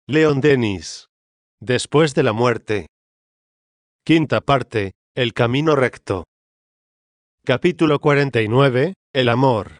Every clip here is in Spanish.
Leon Denis. Después de la muerte. Quinta parte, el camino recto. Capítulo 49, el amor.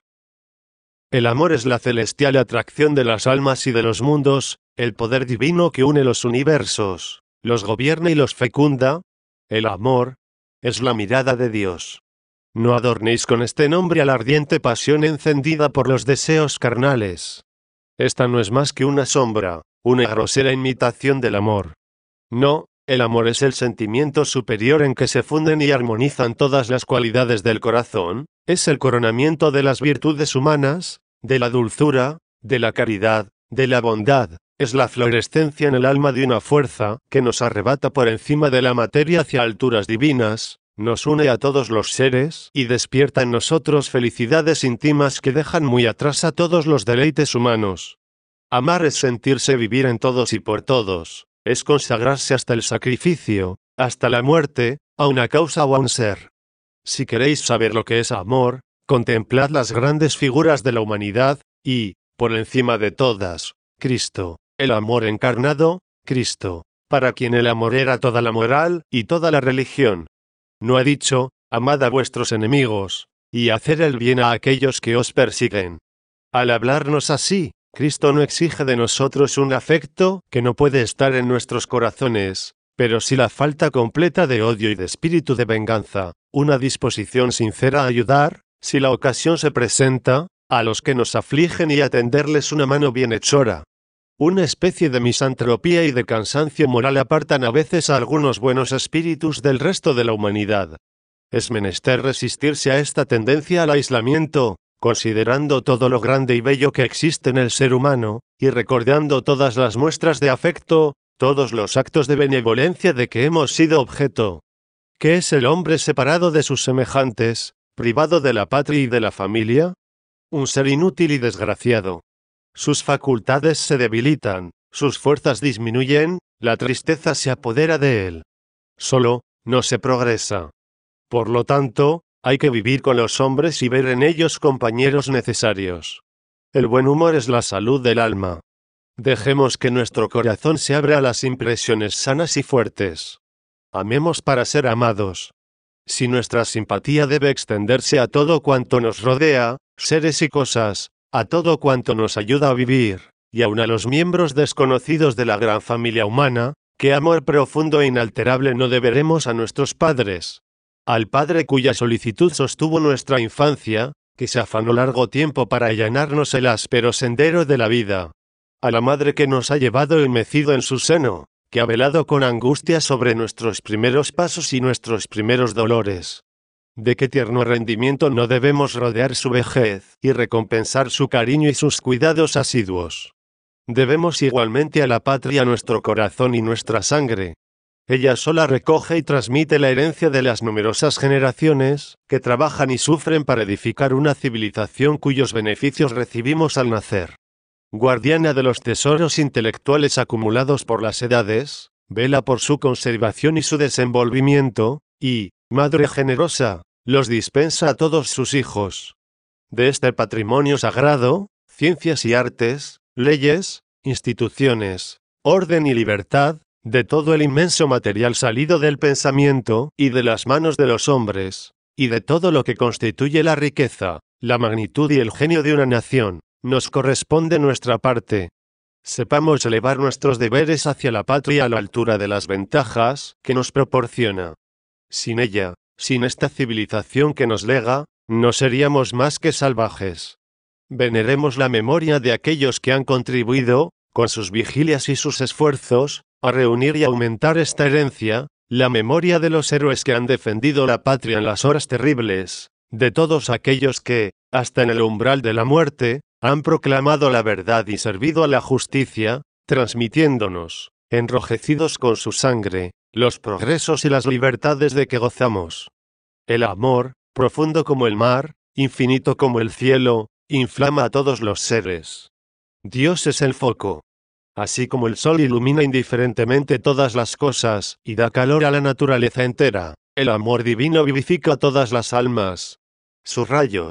El amor es la celestial atracción de las almas y de los mundos, el poder divino que une los universos, los gobierna y los fecunda. El amor es la mirada de Dios. No adornéis con este nombre a la ardiente pasión encendida por los deseos carnales. Esta no es más que una sombra, una grosera imitación del amor. No, el amor es el sentimiento superior en que se funden y armonizan todas las cualidades del corazón, es el coronamiento de las virtudes humanas, de la dulzura, de la caridad, de la bondad, es la florescencia en el alma de una fuerza que nos arrebata por encima de la materia hacia alturas divinas, nos une a todos los seres y despierta en nosotros felicidades íntimas que dejan muy atrás a todos los deleites humanos. Amar es sentirse vivir en todos y por todos, es consagrarse hasta el sacrificio, hasta la muerte, a una causa o a un ser. Si queréis saber lo que es amor, contemplad las grandes figuras de la humanidad, y, por encima de todas, Cristo, el amor encarnado, Cristo, para quien el amor era toda la moral y toda la religión. No ha dicho, amad a vuestros enemigos, y hacer el bien a aquellos que os persiguen. Al hablarnos así, Cristo no exige de nosotros un afecto que no puede estar en nuestros corazones, pero sí la falta completa de odio y de espíritu de venganza, una disposición sincera a ayudar, si la ocasión se presenta, a los que nos afligen y a tenderles una mano bienhechora. Una especie de misantropía y de cansancio moral apartan a veces a algunos buenos espíritus del resto de la humanidad. Es menester resistirse a esta tendencia al aislamiento, considerando todo lo grande y bello que existe en el ser humano, y recordando todas las muestras de afecto, todos los actos de benevolencia de que hemos sido objeto. ¿Qué es el hombre separado de sus semejantes, privado de la patria y de la familia? Un ser inútil y desgraciado. Sus facultades se debilitan, sus fuerzas disminuyen, la tristeza se apodera de él. Solo, no se progresa. Por lo tanto, hay que vivir con los hombres y ver en ellos compañeros necesarios. El buen humor es la salud del alma. Dejemos que nuestro corazón se abra a las impresiones sanas y fuertes. Amemos para ser amados. Si nuestra simpatía debe extenderse a todo cuanto nos rodea, seres y cosas, a todo cuanto nos ayuda a vivir, y aun a los miembros desconocidos de la gran familia humana, qué amor profundo e inalterable no deberemos a nuestros padres. Al padre cuya solicitud sostuvo nuestra infancia, que se afanó largo tiempo para allanarnos el áspero sendero de la vida. A la madre que nos ha llevado y mecido en su seno, que ha velado con angustia sobre nuestros primeros pasos y nuestros primeros dolores. De qué tierno rendimiento no debemos rodear su vejez y recompensar su cariño y sus cuidados asiduos. Debemos igualmente a la patria nuestro corazón y nuestra sangre. Ella sola recoge y transmite la herencia de las numerosas generaciones que trabajan y sufren para edificar una civilización cuyos beneficios recibimos al nacer. Guardiana de los tesoros intelectuales acumulados por las edades, vela por su conservación y su desenvolvimiento, y, madre generosa, los dispensa a todos sus hijos. De este patrimonio sagrado, ciencias y artes, leyes, instituciones, orden y libertad, de todo el inmenso material salido del pensamiento y de las manos de los hombres, y de todo lo que constituye la riqueza, la magnitud y el genio de una nación, nos corresponde nuestra parte. Sepamos elevar nuestros deberes hacia la patria a la altura de las ventajas que nos proporciona. Sin ella, sin esta civilización que nos lega, no seríamos más que salvajes. Veneremos la memoria de aquellos que han contribuido, con sus vigilias y sus esfuerzos, a reunir y aumentar esta herencia, la memoria de los héroes que han defendido la patria en las horas terribles, de todos aquellos que, hasta en el umbral de la muerte, han proclamado la verdad y servido a la justicia, transmitiéndonos, enrojecidos con su sangre, los progresos y las libertades de que gozamos. El amor, profundo como el mar, infinito como el cielo, inflama a todos los seres. Dios es el foco. Así como el sol ilumina indiferentemente todas las cosas y da calor a la naturaleza entera, el amor divino vivifica a todas las almas. Sus rayos,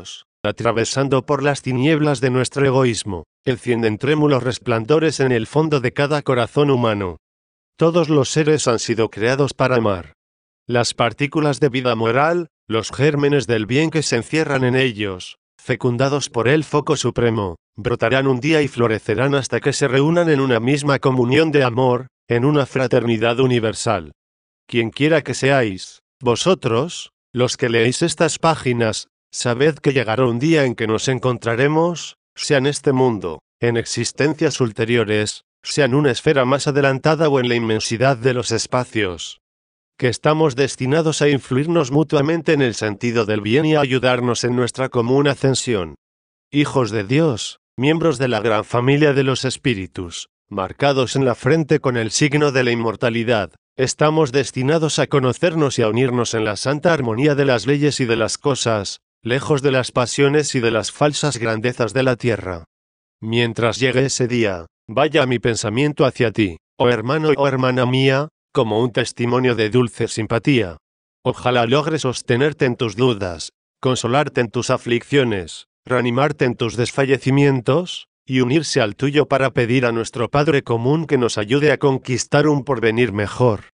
atravesando por las tinieblas de nuestro egoísmo, encienden trémulos resplandores en el fondo de cada corazón humano. Todos los seres han sido creados para amar. Las partículas de vida moral, los gérmenes del bien que se encierran en ellos, fecundados por el foco supremo, brotarán un día y florecerán hasta que se reúnan en una misma comunión de amor, en una fraternidad universal. Quienquiera que seáis, vosotros, los que leéis estas páginas, sabed que llegará un día en que nos encontraremos, sea en este mundo, en existencias ulteriores, sea en una esfera más adelantada o en la inmensidad de los espacios, que estamos destinados a influirnos mutuamente en el sentido del bien y a ayudarnos en nuestra común ascensión. Hijos de Dios, miembros de la gran familia de los espíritus, marcados en la frente con el signo de la inmortalidad, estamos destinados a conocernos y a unirnos en la santa armonía de las leyes y de las cosas, lejos de las pasiones y de las falsas grandezas de la tierra. Mientras llegue ese día, vaya mi pensamiento hacia ti, oh hermano o hermana mía, como un testimonio de dulce simpatía. Ojalá logres sostenerte en tus dudas, consolarte en tus aflicciones, reanimarte en tus desfallecimientos, y unirse al tuyo para pedir a nuestro Padre común que nos ayude a conquistar un porvenir mejor.